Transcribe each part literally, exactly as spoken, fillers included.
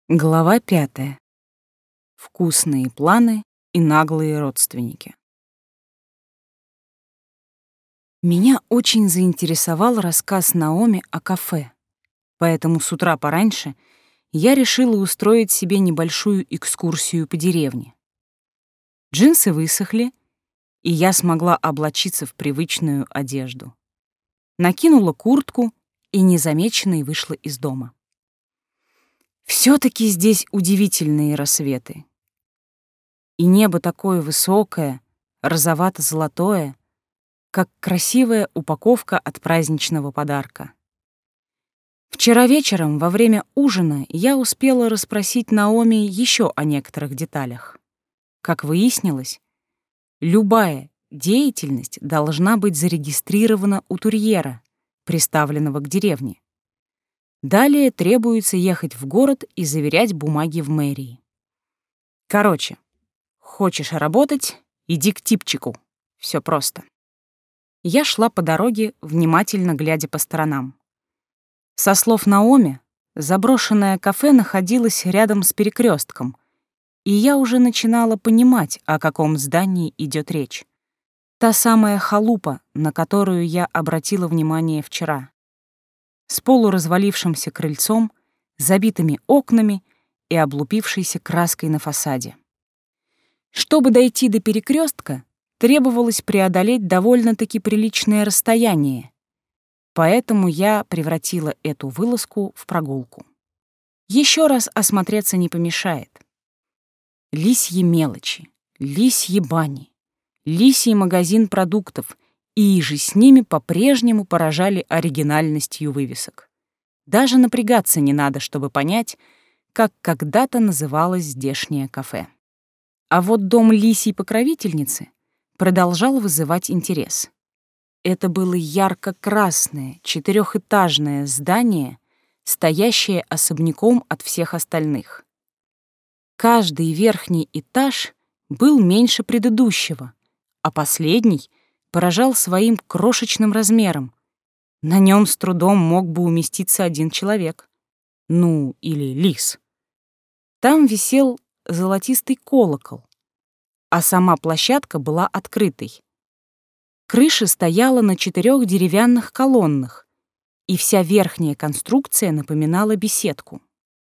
Глава пятая. Вкусные планы и наглые родственники. Меня очень заинтересовал рассказ Наоми о кафе, поэтому с утра пораньше я решила устроить себе небольшую экскурсию по деревне. Джинсы высохли, и я смогла облачиться в привычную одежду. Накинула куртку и незамеченной вышла из дома. Все-таки здесь удивительные рассветы. И небо такое высокое, розовато-золотое, как красивая упаковка от праздничного подарка. Вчера вечером во время ужина я успела расспросить Наоми еще о некоторых деталях. Как выяснилось, любая деятельность должна быть зарегистрирована у турьера, приставленного к деревне. Далее требуется ехать в город и заверять бумаги в мэрии. Короче, хочешь работать — иди к типчику. Все просто. Я шла по дороге, внимательно глядя по сторонам. Со слов Наоми, заброшенное кафе находилось рядом с перекрестком, и я уже начинала понимать, о каком здании идет речь. Та самая халупа, на которую я обратила внимание вчера, с полуразвалившимся крыльцом, забитыми окнами и облупившейся краской на фасаде. Чтобы дойти до перекрестка, требовалось преодолеть довольно-таки приличное расстояние, поэтому я превратила эту вылазку в прогулку. Еще раз осмотреться не помешает. Лисьи мелочи, лисьи бани, лисий магазин продуктов — и же с ними по-прежнему поражали оригинальностью вывесок. Даже напрягаться не надо, чтобы понять, как когда-то называлось здешнее кафе. А вот дом лисьей покровительницы продолжал вызывать интерес. Это было ярко-красное, четырехэтажное здание, стоящее особняком от всех остальных. Каждый верхний этаж был меньше предыдущего, а последний поражал своим крошечным размером. На нем с трудом мог бы уместиться один человек. Ну, или лис. Там висел золотистый колокол, а сама площадка была открытой. Крыша стояла на четырех деревянных колоннах, и вся верхняя конструкция напоминала беседку.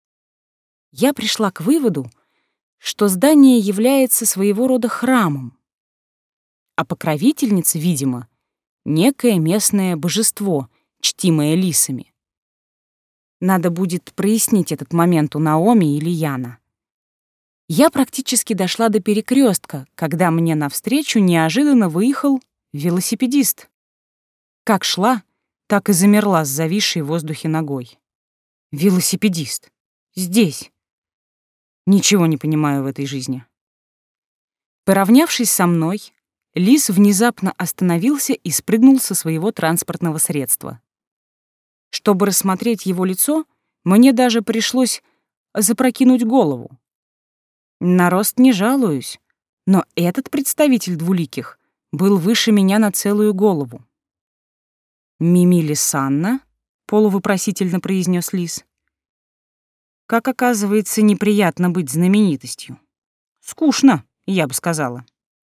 Я пришла к выводу, что здание является своего рода храмом, а покровительница, видимо, некое местное божество, чтимое лисами. Надо будет прояснить этот момент у Наоми или Яна. Я практически дошла до перекрестка, когда мне навстречу неожиданно выехал велосипедист. Как шла, так и замерла с зависшей в воздухе ногой. Велосипедист. Здесь. Ничего не понимаю в этой жизни. Поравнявшись со мной, лис внезапно остановился и спрыгнул со своего транспортного средства. Чтобы рассмотреть его лицо, мне даже пришлось запрокинуть голову. На рост не жалуюсь, но этот представитель двуликих был выше меня на целую голову. «Мими Санна?» — полувопросительно произнес лис. «Как оказывается, неприятно быть знаменитостью. Скучно, я бы сказала».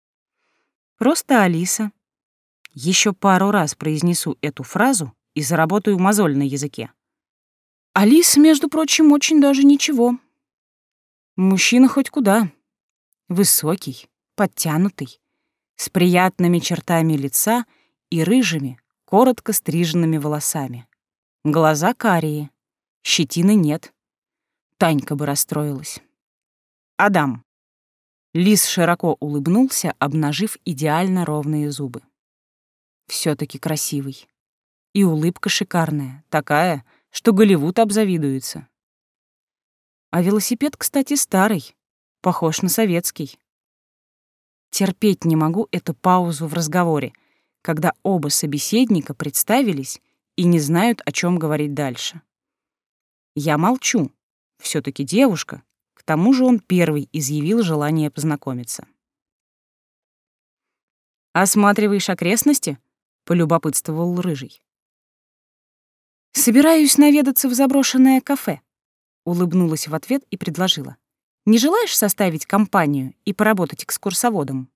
Просто Алиса. Еще пару раз произнесу эту фразу и заработаю мозоль на языке. Алиса, между прочим, очень даже ничего. Мужчина хоть куда. Высокий, подтянутый, с приятными чертами лица и рыжими, коротко стриженными волосами. Глаза карие, щетины нет. Танька бы расстроилась. Адам. Лис широко улыбнулся, обнажив идеально ровные зубы. Все-таки красивый. И улыбка шикарная, такая, что Голливуд обзавидуется. А велосипед, кстати, старый, похож на советский. Терпеть не могу эту паузу в разговоре, когда оба собеседника представились и не знают, о чем говорить дальше. Я молчу, все-таки девушка. К тому же он первый изъявил желание познакомиться. «Осматриваешь окрестности?» — полюбопытствовал Рыжий. «Собираюсь наведаться в заброшенное кафе. Улыбнулась в ответ и предложила. «Не желаешь составить компанию и поработать экскурсоводом?»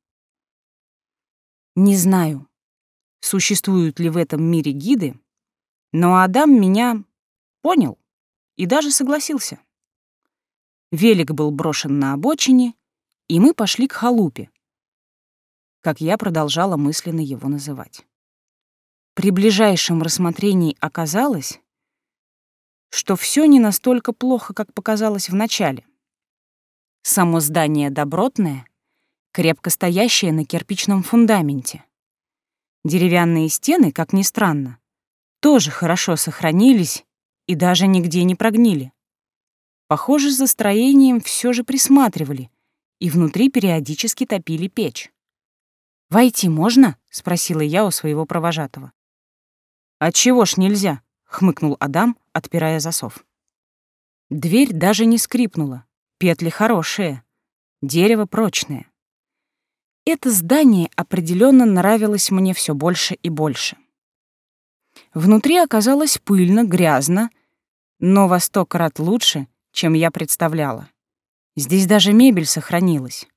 Не знаю, существуют ли в этом мире гиды, но Адам меня понял и даже согласился. Велик был брошен на обочине, и мы пошли к халупе, как я продолжала мысленно его называть. При ближайшем рассмотрении оказалось, что все не настолько плохо, как показалось вначале. Само здание добротное, крепко стоящее на кирпичном фундаменте. Деревянные стены, как ни странно, тоже хорошо сохранились и даже нигде не прогнили. Похоже, за строением все же присматривали, и внутри периодически топили печь. «Войти можно?» — спросила я у своего провожатого. «Отчего ж нельзя?» — хмыкнул Адам, отпирая засов. Дверь даже не скрипнула, петли хорошие, дерево прочное. Это здание определенно нравилось мне все больше и больше. Внутри оказалось пыльно, грязно, но во сто крат лучше, чем я представляла. Здесь даже мебель сохранилась.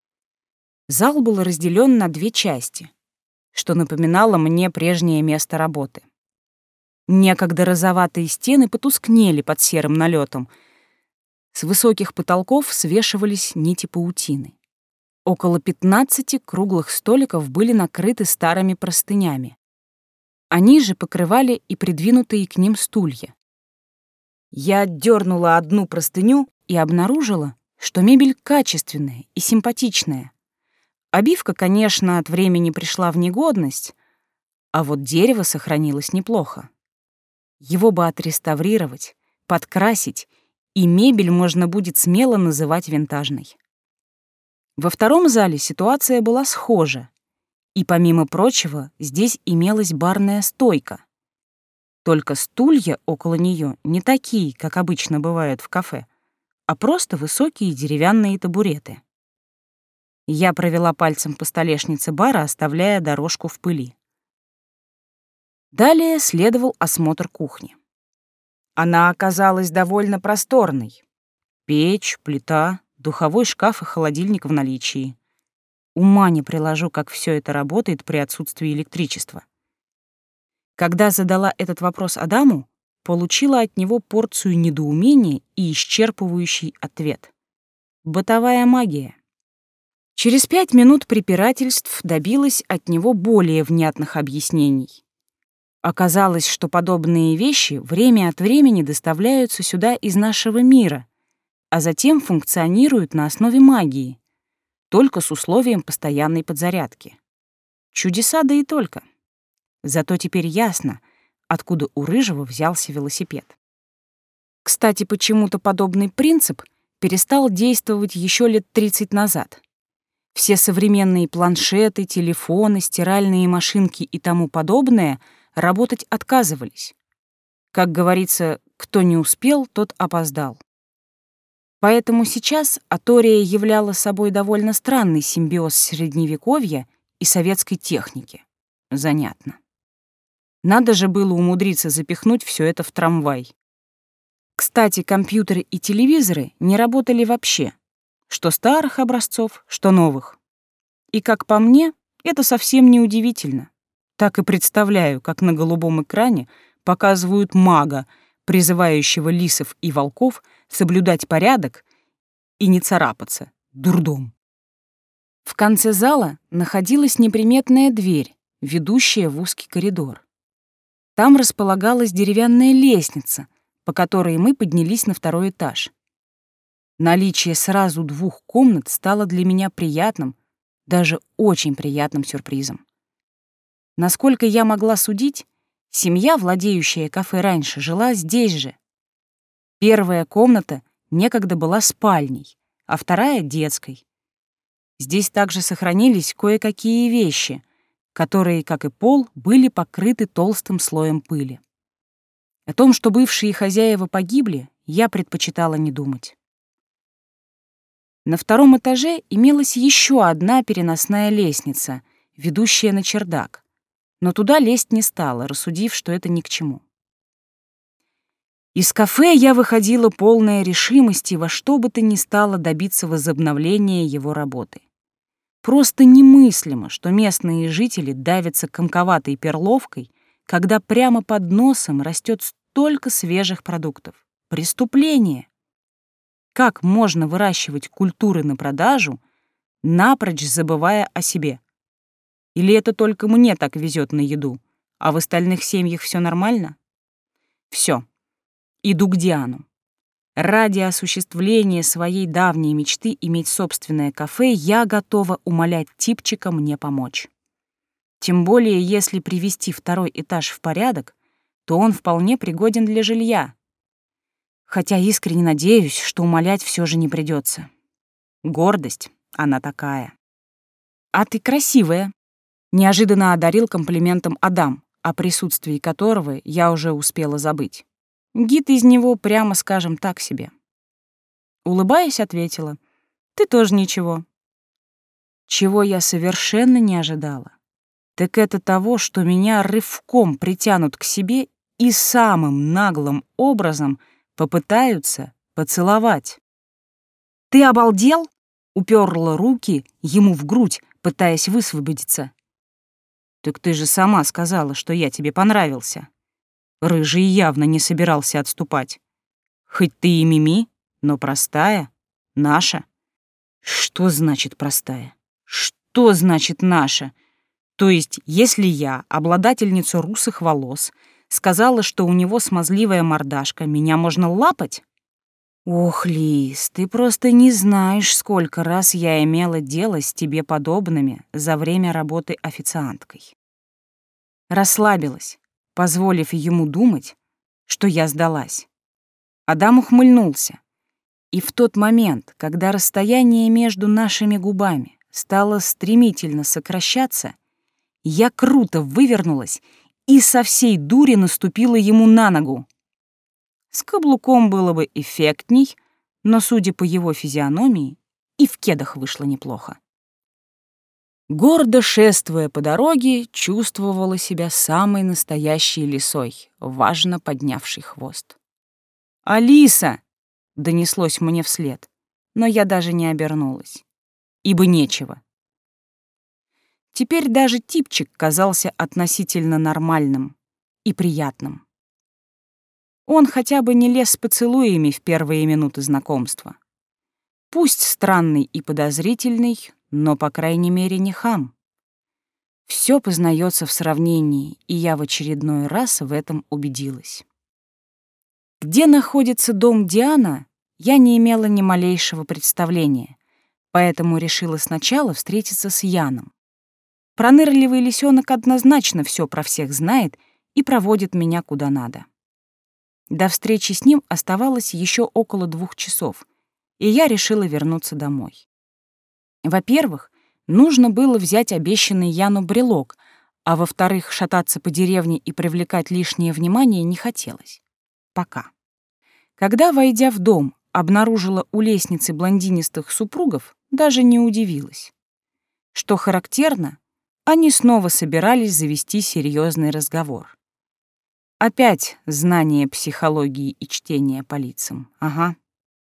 Зал был разделен на две части, что напоминало мне прежнее место работы. Некогда розоватые стены потускнели под серым налетом. С высоких потолков свешивались нити паутины. Около пятнадцати круглых столиков были накрыты старыми простынями. Они же покрывали и придвинутые к ним стулья. Я отдернула одну простыню и обнаружила, что мебель качественная и симпатичная. Обивка, конечно, от времени пришла в негодность, а вот дерево сохранилось неплохо. Его бы отреставрировать, подкрасить, и мебель можно будет смело называть винтажной. Во втором зале ситуация была схожа, и, помимо прочего, здесь имелась барная стойка. Только стулья около нее не такие, как обычно бывают в кафе, а просто высокие деревянные табуреты. Я провела пальцем по столешнице бара, оставляя дорожку в пыли. Далее следовал осмотр кухни. Она оказалась довольно просторной. Печь, плита, духовой шкаф и холодильник в наличии. Ума не приложу, как все это работает при отсутствии электричества. Когда задала этот вопрос Адаму, получила от него порцию недоумения и исчерпывающий ответ. Бытовая магия. Через пять минут препирательств добилась от него более внятных объяснений. Оказалось, что подобные вещи время от времени доставляются сюда из нашего мира, а затем функционируют на основе магии, только с условием постоянной подзарядки. Чудеса, да и только. Зато теперь ясно, откуда у Рыжего взялся велосипед. Кстати, почему-то подобный принцип перестал действовать еще лет тридцать назад. Все современные планшеты, телефоны, стиральные машинки и тому подобное работать отказывались. Как говорится, кто не успел, тот опоздал. Поэтому сейчас Атория являла собой довольно странный симбиоз средневековья и советской техники. Занятно. Надо же было умудриться запихнуть все это в трамвай. Кстати, компьютеры и телевизоры не работали вообще. Что старых образцов, что новых. И, как по мне, это совсем не удивительно. Так и представляю, как на голубом экране показывают мага, призывающего лисов и волков соблюдать порядок и не царапаться. Дурдом. В конце зала находилась неприметная дверь, ведущая в узкий коридор. Там располагалась деревянная лестница, по которой мы поднялись на второй этаж. Наличие сразу двух комнат стало для меня приятным, даже очень приятным сюрпризом. Насколько я могла судить, семья, владеющая кафе раньше, жила здесь же. Первая комната некогда была спальней, а вторая — детской. Здесь также сохранились кое-какие вещи, которые, как и пол, были покрыты толстым слоем пыли. О том, что бывшие хозяева погибли, я предпочитала не думать. На втором этаже имелась еще одна переносная лестница, ведущая на чердак, но туда лезть не стала, рассудив, что это ни к чему. Из кафе я выходила полная решимости во что бы то ни стало добиться возобновления его работы. Просто немыслимо, что местные жители давятся комковатой перловкой, когда прямо под носом растет столько свежих продуктов. Преступление! Как можно выращивать культуры на продажу, напрочь забывая о себе? Или это только мне так везет на еду, а в остальных семьях все нормально? Все, иду к Диану. Ради осуществления своей давней мечты иметь собственное кафе я готова умолять типчика мне помочь. Тем более, если привести второй этаж в порядок, то он вполне пригоден для жилья. Хотя искренне надеюсь, что умолять все же не придется. Гордость, она такая. «А ты красивая», — неожиданно одарил комплиментом Адам, о присутствии которого я уже успела забыть. Гид из него, прямо скажем, так себе. Улыбаясь, ответила: «Ты тоже ничего». Чего я совершенно не ожидала, так это того, что меня рывком притянут к себе и самым наглым образом попытаются поцеловать. «Ты обалдел?» — уперла руки ему в грудь, пытаясь высвободиться. «Так ты же сама сказала, что я тебе понравился». Рыжий явно не собирался отступать. «Хоть ты и мими, но простая, наша». «Что значит простая? Что значит наша? То есть, если я, обладательница русых волос, сказала, что у него смазливая мордашка, меня можно лапать?» «Ох, Лиз, ты просто не знаешь, сколько раз я имела дело с тебе подобными за время работы официанткой». Расслабилась, позволив ему думать, что я сдалась. Адам ухмыльнулся, и в тот момент, когда расстояние между нашими губами стало стремительно сокращаться, я круто вывернулась и со всей дури наступила ему на ногу. С каблуком было бы эффектней, но, судя по его физиономии, и в кедах вышло неплохо. Гордо шествуя по дороге, чувствовала себя самой настоящей лисой, важно поднявшей хвост. «Алиса!» — донеслось мне вслед, но я даже не обернулась, ибо нечего. Теперь даже типчик казался относительно нормальным и приятным. Он хотя бы не лез с поцелуями в первые минуты знакомства. Пусть странный и подозрительный, но, по крайней мере, не хам. Все познается в сравнении, и я в очередной раз в этом убедилась. Где находится дом Диана, я не имела ни малейшего представления, поэтому решила сначала встретиться с Яном. Пронырливый лисенок однозначно все про всех знает и проводит меня куда надо. До встречи с ним оставалось еще около двух часов, и я решила вернуться домой. Во-первых, нужно было взять обещанный Яну брелок, а во-вторых, шататься по деревне и привлекать лишнее внимание не хотелось. Пока. Когда, войдя в дом, обнаружила у лестницы блондинистых супругов, даже не удивилась. Что характерно, они снова собирались завести серьезный разговор. Опять знание психологии и чтение по лицам. Ага.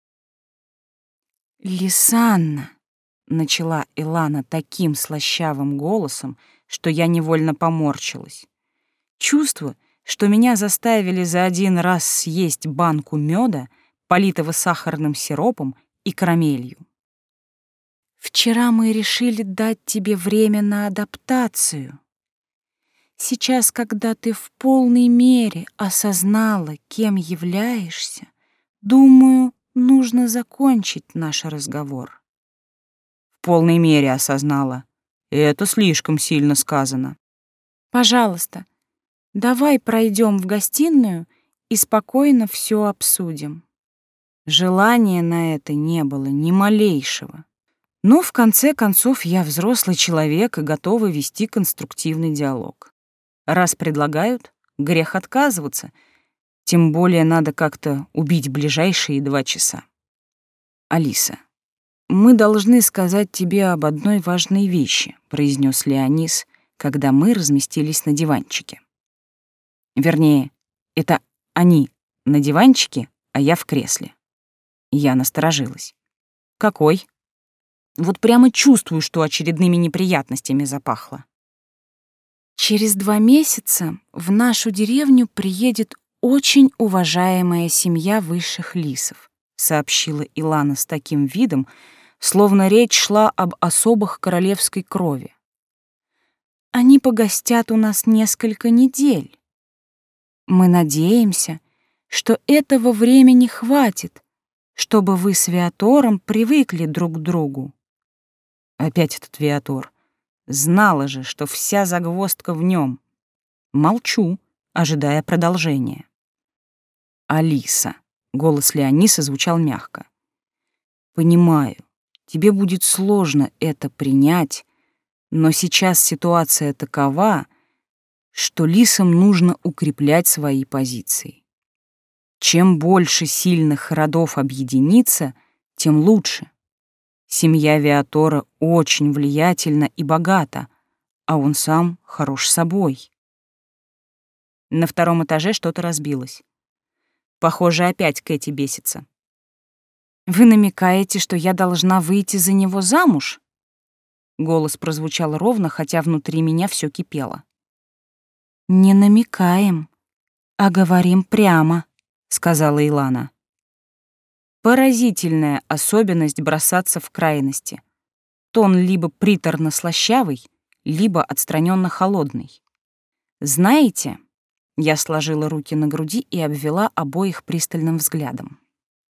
«Лисанна», — начала Илана таким слащавым голосом, что я невольно поморщилась. Чувство, что меня заставили за один раз съесть банку меда, политого сахарным сиропом и карамелью. «Вчера мы решили дать тебе время на адаптацию. Сейчас, когда ты в полной мере осознала, кем являешься, думаю, нужно закончить наш разговор». В полной мере осознала. Это слишком сильно сказано. «Пожалуйста, давай пройдем в гостиную и спокойно все обсудим». Желания на это не было ни малейшего. Но в конце концов я взрослый человек и готова вести конструктивный диалог. Раз предлагают, грех отказываться, тем более надо как-то убить ближайшие два часа. «Алиса, мы должны сказать тебе об одной важной вещи», произнес Леонис, когда мы разместились на диванчике. Вернее, это они на диванчике, а я в кресле. Я насторожилась. Какой? Вот прямо чувствую, что очередными неприятностями запахло. Через два месяца в нашу деревню приедет очень уважаемая семья высших лисов, сообщила Илана с таким видом, словно речь шла об особых королевской крови. Они погостят у нас несколько недель. Мы надеемся, что этого времени хватит, чтобы вы с Виатором привыкли друг к другу. Опять этот Виатор. Знала же, что вся загвоздка в нем. Молчу, ожидая продолжения. Алиса. Голос Леониса звучал мягко. Понимаю, тебе будет сложно это принять, но сейчас ситуация такова, что лисам нужно укреплять свои позиции. Чем больше сильных родов объединится, тем лучше. Семья Виатора очень влиятельна и богата, а он сам хорош собой. На втором этаже что-то разбилось. Похоже, опять Кэти бесится. «Вы намекаете, что я должна выйти за него замуж?» Голос прозвучал ровно, хотя внутри меня все кипело. «Не намекаем, а говорим прямо», — сказала Илана. Поразительная особенность бросаться в крайности. Тон либо приторно-слащавый, либо отстраненно-холодный. «Знаете...» — я сложила руки на груди и обвела обоих пристальным взглядом.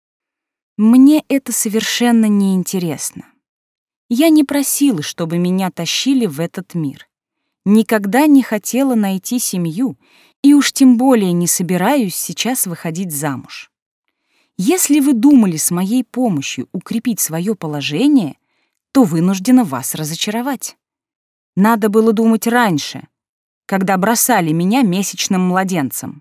«Мне это совершенно неинтересно. Я не просила, чтобы меня тащили в этот мир. Никогда не хотела найти семью, и уж тем более не собираюсь сейчас выходить замуж. Если вы думали с моей помощью укрепить свое положение, то вынуждена вас разочаровать. Надо было думать раньше, когда бросали меня месячным младенцем».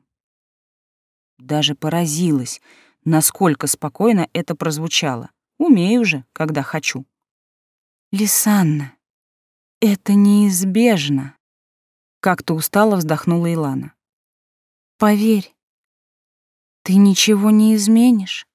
Даже поразилась, насколько спокойно это прозвучало. Умею же, когда хочу. «Лисанна, это неизбежно», — как-то устало вздохнула Илана. «Поверь, ты ничего не изменишь.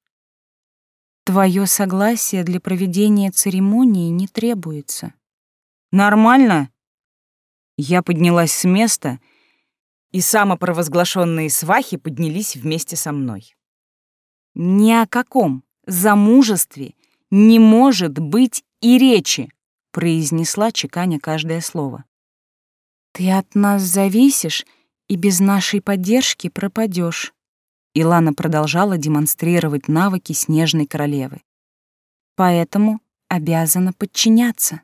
Твое согласие для проведения церемонии не требуется». «Нормально?» Я поднялась с места, и самопровозглашенные свахи поднялись вместе со мной. «Ни о каком замужестве не может быть и речи», — произнесла, чеканя каждое слово. «Ты от нас зависишь и без нашей поддержки пропадешь», — Илана продолжала демонстрировать навыки снежной королевы. «Поэтому обязана подчиняться».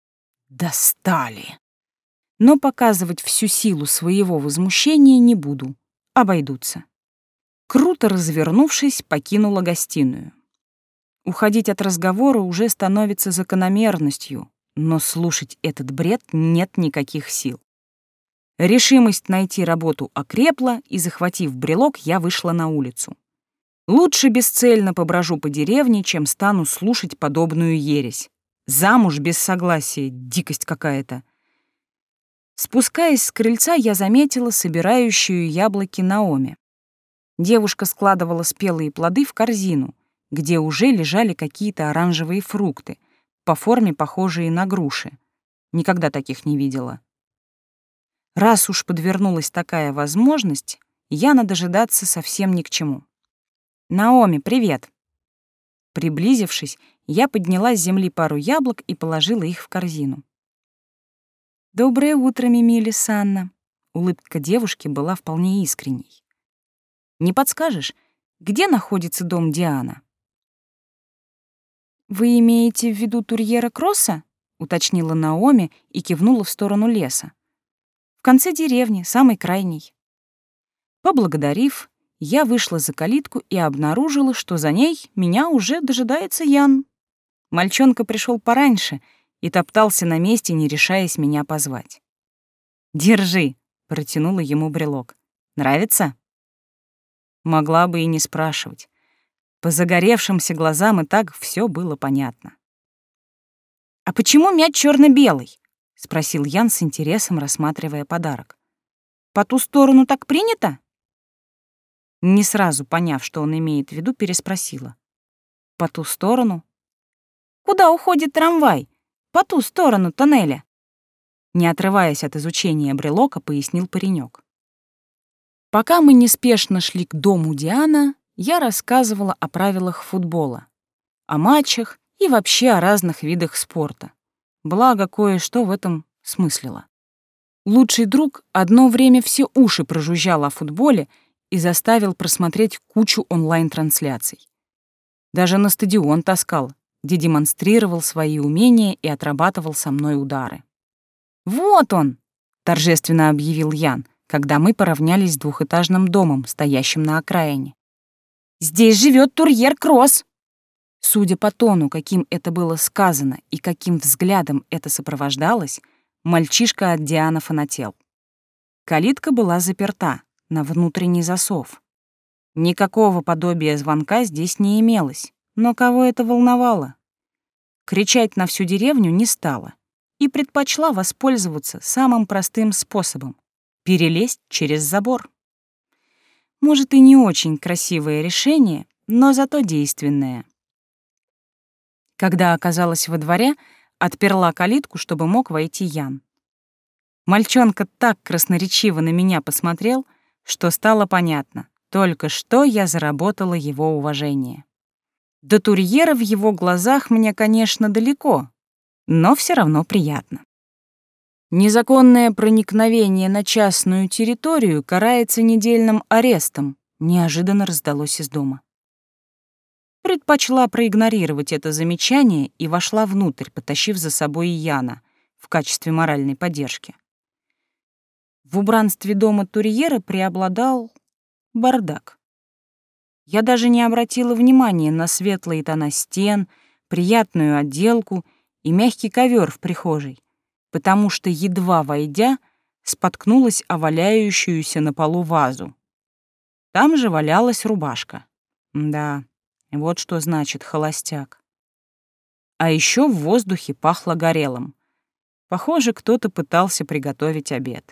Достали. Но показывать всю силу своего возмущения не буду, обойдутся. Круто развернувшись, покинула гостиную. Уходить от разговора уже становится закономерностью, но слушать этот бред нет никаких сил. Решимость найти работу окрепла, и, захватив брелок, я вышла на улицу. Лучше бесцельно поброжу по деревне, чем стану слушать подобную ересь. Замуж без согласия — дикость какая-то. Спускаясь с крыльца, я заметила собирающую яблоки Наоми. Девушка складывала спелые плоды в корзину, где уже лежали какие-то оранжевые фрукты, по форме похожие на груши. Никогда таких не видела. Раз уж подвернулась такая возможность, Яна дожидаться совсем ни к чему. «Наоми, привет!» Приблизившись, я подняла с земли пару яблок и положила их в корзину. «Доброе утро, Мимили Санна!» Улыбка девушки была вполне искренней. «Не подскажешь, где находится дом Диана?» «Вы имеете в виду Турьера Кросса?» — уточнила Наоми и кивнула в сторону леса. «В конце деревни, самый крайний». Поблагодарив, я вышла за калитку и обнаружила, что за ней меня уже дожидается Ян. Мальчонка пришел пораньше и топтался на месте, не решаясь меня позвать. «Держи», — протянула ему брелок. «Нравится?» Могла бы и не спрашивать. По загоревшимся глазам и так все было понятно. «А почему мяч черно-белый?» — спросил Ян с интересом, рассматривая подарок. «По ту сторону так принято?» Не сразу поняв, что он имеет в виду, переспросила. По ту сторону? Куда уходит трамвай? По ту сторону тоннеля. Не отрываясь от изучения брелока, пояснил паренек. Пока мы неспешно шли к дому Диана, я рассказывала о правилах футбола, о матчах и вообще о разных видах спорта. Благо, кое-что в этом смыслила. Лучший друг одно время все уши прожужжал о футболе и заставил просмотреть кучу онлайн-трансляций. Даже на стадион таскал, где демонстрировал свои умения и отрабатывал со мной удары. «Вот он!» — торжественно объявил Ян, когда мы поравнялись с двухэтажным домом, стоящим на окраине. «Здесь живет Турьер Кросс!» Судя по тону, каким это было сказано и каким взглядом это сопровождалось, мальчишка от Диана фанател. Калитка была заперта на внутренний засов. Никакого подобия звонка здесь не имелось, но кого это волновало? Кричать на всю деревню не стала и предпочла воспользоваться самым простым способом — перелезть через забор. Может, и не очень красивое решение, но зато действенное. Когда оказалась во дворе, отперла калитку, чтобы мог войти Ян. Мальчонка так красноречиво на меня посмотрел, что стало понятно, только что я заработала его уважение. До Турьера в его глазах мне, конечно, далеко, но все равно приятно. Незаконное проникновение на частную территорию карается недельным арестом, неожиданно раздалось из дома. Предпочла проигнорировать это замечание и вошла внутрь, потащив за собой Яна в качестве моральной поддержки. В убранстве дома Турьера преобладал бардак. Я даже не обратила внимания на светлые тона стен, приятную отделку и мягкий ковер в прихожей, потому что, едва войдя, споткнулась о валяющуюся на полу вазу. Там же валялась рубашка. Да, вот что значит холостяк. А еще в воздухе пахло горелым. Похоже, кто-то пытался приготовить обед.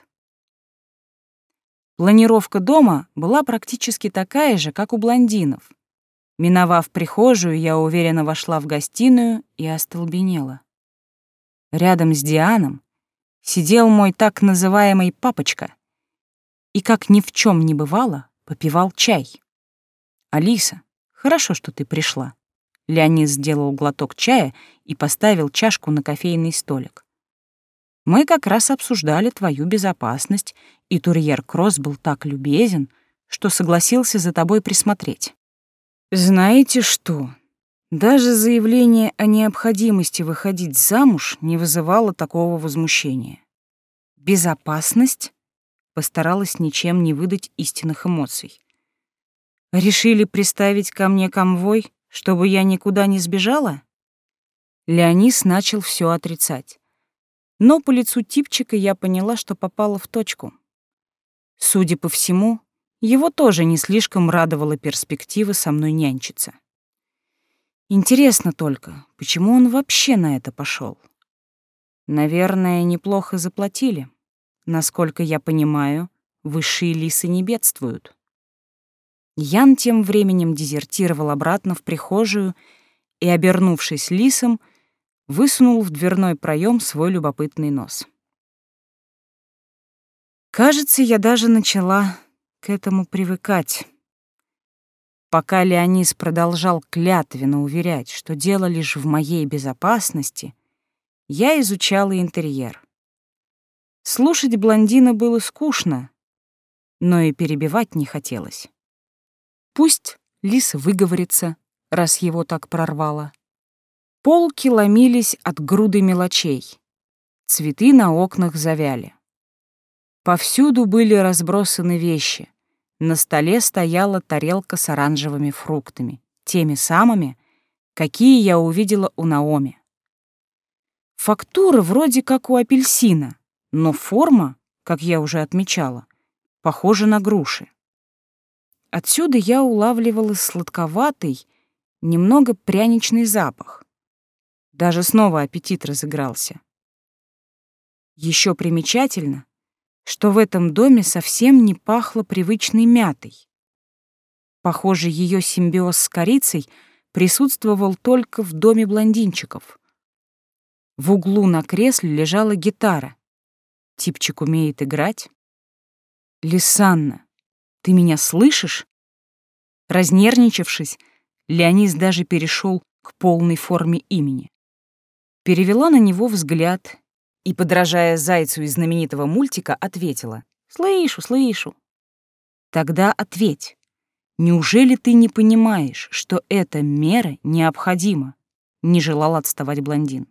Планировка дома была практически такая же, как у блондинов. Миновав прихожую, я уверенно вошла в гостиную и остолбенела. Рядом с Дианом сидел мой так называемый папочка и, как ни в чем не бывало, попивал чай. «Алиса, хорошо, что ты пришла». Леонид сделал глоток чая и поставил чашку на кофейный столик. «Мы как раз обсуждали твою безопасность, и Турьер Кросс был так любезен, что согласился за тобой присмотреть». «Знаете что? Даже заявление о необходимости выходить замуж не вызывало такого возмущения. Безопасность?» Постаралась ничем не выдать истинных эмоций. «Решили приставить ко мне конвой, чтобы я никуда не сбежала?» Леонис начал все отрицать. Но по лицу типчика я поняла, что попала в точку. Судя по всему, его тоже не слишком радовала перспектива со мной нянчиться. Интересно только, почему он вообще на это пошел? Наверное, неплохо заплатили. Насколько я понимаю, высшие лисы не бедствуют. Ян тем временем дезертировал обратно в прихожую и, обернувшись лисом, высунул в дверной проем свой любопытный нос. Кажется, я даже начала к этому привыкать. Пока Леонис продолжал клятвенно уверять, что дело лишь в моей безопасности, я изучала интерьер. Слушать блондина было скучно, но и перебивать не хотелось. Пусть лис выговорится, раз его так прорвало. Полки ломились от груды мелочей. Цветы на окнах завяли. Повсюду были разбросаны вещи. На столе стояла тарелка с оранжевыми фруктами, теми самыми, какие я увидела у Наоми. Фактура вроде как у апельсина, но форма, как я уже отмечала, похожа на груши. Отсюда я улавливала сладковатый, немного пряничный запах. Даже снова аппетит разыгрался. Еще примечательно, что в этом доме совсем не пахло привычной мятой. Похоже, ее симбиоз с корицей присутствовал только в доме блондинчиков. В углу на кресле лежала гитара. Типчик умеет играть. «Лисанна, ты меня слышишь?» Разнервничавшись, Леонис даже перешел к полной форме имени. Перевела на него взгляд и, подражая зайцу из знаменитого мультика, ответила: «Слышу, слышу». «Тогда ответь, неужели ты не понимаешь, что эта мера необходима?» — не желал отставать блондин.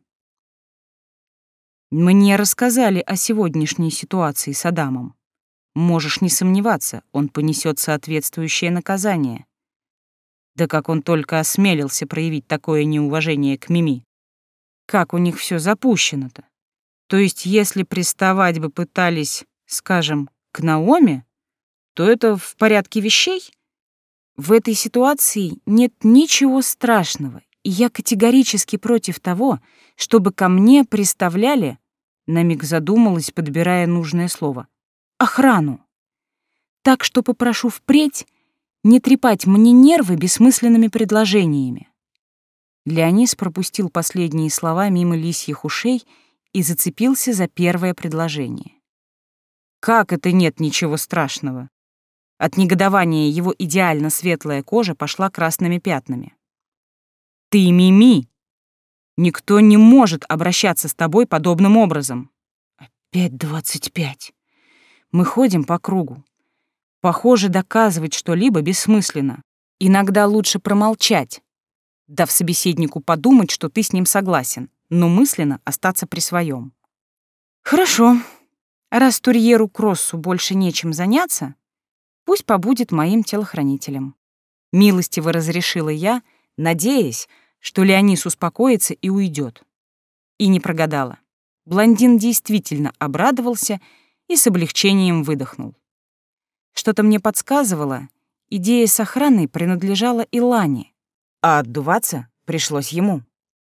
«Мне рассказали о сегодняшней ситуации с Адамом. Можешь не сомневаться, он понесет соответствующее наказание. Да как он только осмелился проявить такое неуважение к Мими. Как у них все запущено-то? То есть, если приставать бы пытались, скажем, к Наоми, то это в порядке вещей? В этой ситуации нет ничего страшного, и я категорически против того, чтобы ко мне приставляли, на миг задумалась, подбирая нужное слово, охрану. Так что попрошу впредь не трепать мне нервы бессмысленными предложениями. Леонис пропустил последние слова мимо лисьих ушей и зацепился за первое предложение. «Как это нет ничего страшного?» От негодования его идеально светлая кожа пошла красными пятнами. «Ты Мими! Никто не может обращаться с тобой подобным образом!» «Опять двадцать пять. Мы ходим по кругу. Похоже, доказывать что-либо бессмысленно. Иногда лучше промолчать, дав собеседнику подумать, что ты с ним согласен, но мысленно остаться при своем. Хорошо. Раз Турьеру Кроссу больше нечем заняться, пусть побудет моим телохранителем. Милостиво разрешила я, надеясь, что Леонис успокоится и уйдет. И не прогадала. Блондин действительно обрадовался и с облегчением выдохнул. Что-то мне подсказывало, идея с охраной принадлежала Илане, а отдуваться пришлось ему.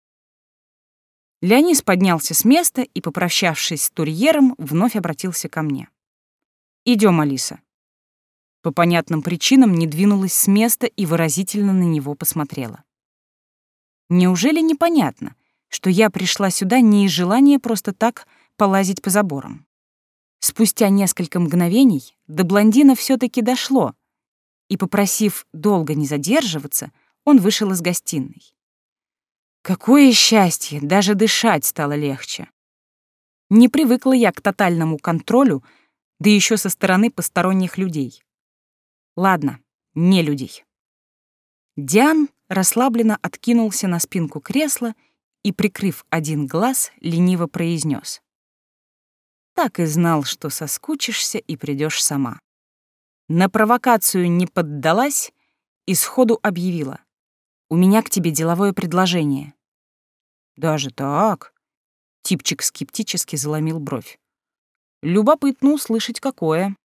Леонис поднялся с места и, попрощавшись с Турьером, вновь обратился ко мне. «Идем, Алиса». По понятным причинам не двинулась с места и выразительно на него посмотрела. Неужели непонятно, что я пришла сюда не из желания просто так полазить по заборам? Спустя несколько мгновений до блондина все-таки дошло, и, попросив долго не задерживаться, он вышел из гостиной. Какое счастье, даже дышать стало легче. Не привыкла я к тотальному контролю, да еще со стороны посторонних людей. Ладно, не людей. Диан расслабленно откинулся на спинку кресла и, прикрыв один глаз, лениво произнес: «Так и знал, что соскучишься и придешь сама». На провокацию не поддалась и сходу объявила: «У меня к тебе деловое предложение». «Даже так?» — типчик скептически заломил бровь. «Любопытно услышать, какое».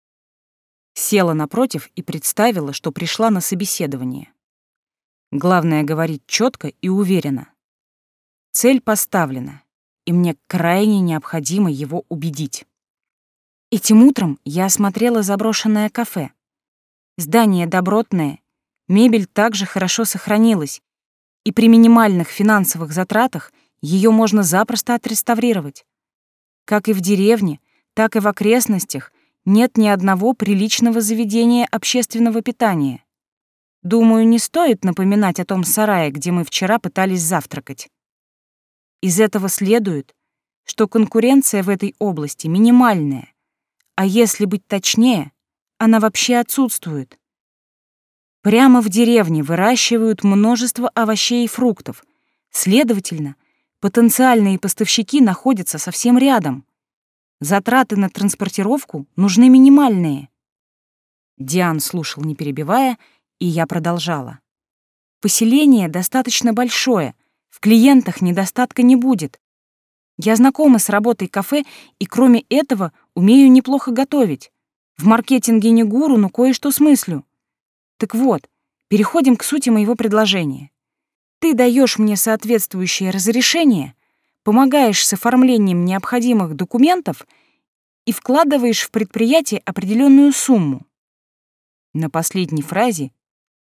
Села напротив и представила, что пришла на собеседование. Главное — говорить четко и уверенно. Цель поставлена, и мне крайне необходимо его убедить. Этим утром я осмотрела заброшенное кафе. Здание добротное, мебель также хорошо сохранилась, и при минимальных финансовых затратах ее можно запросто отреставрировать. Как и в деревне, так и в окрестностях нет ни одного приличного заведения общественного питания. Думаю, не стоит напоминать о том сарае, где мы вчера пытались завтракать. Из этого следует, что конкуренция в этой области минимальная, а если быть точнее, она вообще отсутствует. Прямо в деревне выращивают множество овощей и фруктов, следовательно, потенциальные поставщики находятся совсем рядом. Затраты на транспортировку нужны минимальные. Диан слушал, не перебивая, и я продолжала. Поселение достаточно большое, в клиентах недостатка не будет. Я знакома с работой кафе и, кроме этого, умею неплохо готовить. В маркетинге не гуру, но кое-что смыслю. Так вот, переходим к сути моего предложения. Ты даешь мне соответствующее разрешение, помогаешь с оформлением необходимых документов и вкладываешь в предприятие определенную сумму. На последней фразе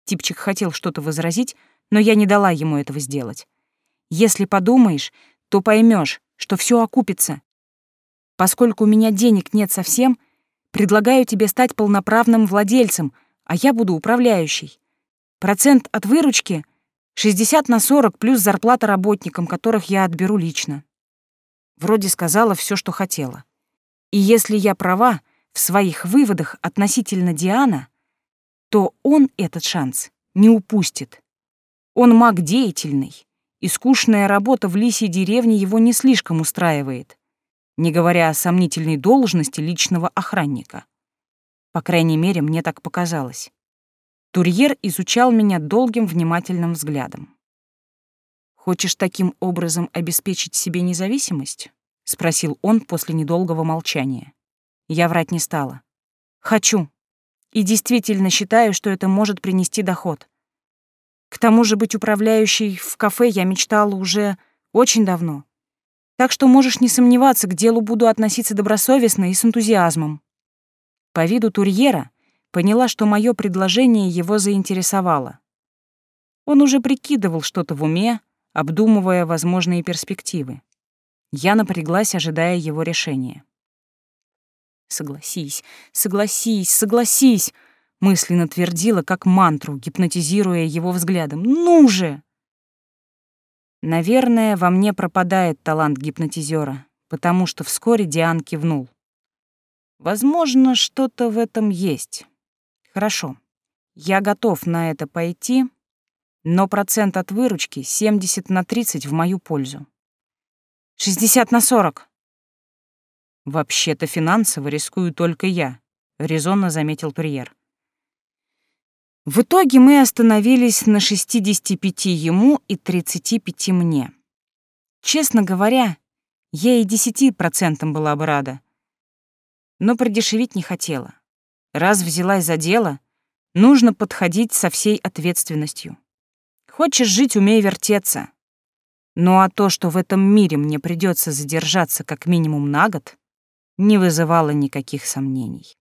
Типчик хотел что-то возразить, но я не дала ему этого сделать. Если подумаешь, то поймешь, что все окупится. Поскольку у меня денег нет совсем, предлагаю тебе стать полноправным владельцем, а я буду управляющей. Процент от выручки — шестьдесят на сорок плюс зарплата работникам, которых я отберу лично. Вроде сказала все, что хотела. И если я права в своих выводах относительно Диана, то он этот шанс не упустит. Он маг деятельный, и скучная работа в лисьей деревне его не слишком устраивает, не говоря о сомнительной должности личного охранника. По крайней мере, мне так показалось. Турьер изучал меня долгим внимательным взглядом. «Хочешь таким образом обеспечить себе независимость?» — спросил он после недолгого молчания. Я врать не стала. «Хочу. И действительно считаю, что это может принести доход. К тому же быть управляющей в кафе я мечтала уже очень давно. Так что можешь не сомневаться, к делу буду относиться добросовестно и с энтузиазмом». По виду Турьера поняла, что мое предложение его заинтересовало. Он уже прикидывал что-то в уме, обдумывая возможные перспективы. Я напряглась, ожидая его решения. «Согласись, согласись, согласись!» мысленно твердила, как мантру, гипнотизируя его взглядом. «Ну же!» Наверное, во мне пропадает талант гипнотизера, потому что вскоре Диан кивнул. Возможно, что-то в этом есть. Хорошо, я готов на это пойти, но процент от выручки семьдесят на тридцать в мою пользу. шестьдесят на сорок. Вообще-то финансово рискую только я, резонно заметил Турьер. В итоге мы остановились на шестидесяти пяти ему и тридцати пяти мне. Честно говоря, я и десяти процентам была бы рада, но продешевить не хотела. Раз взялась за дело, нужно подходить со всей ответственностью. Хочешь жить — умей вертеться. Ну а то, что в этом мире мне придется задержаться как минимум на год, не вызывало никаких сомнений.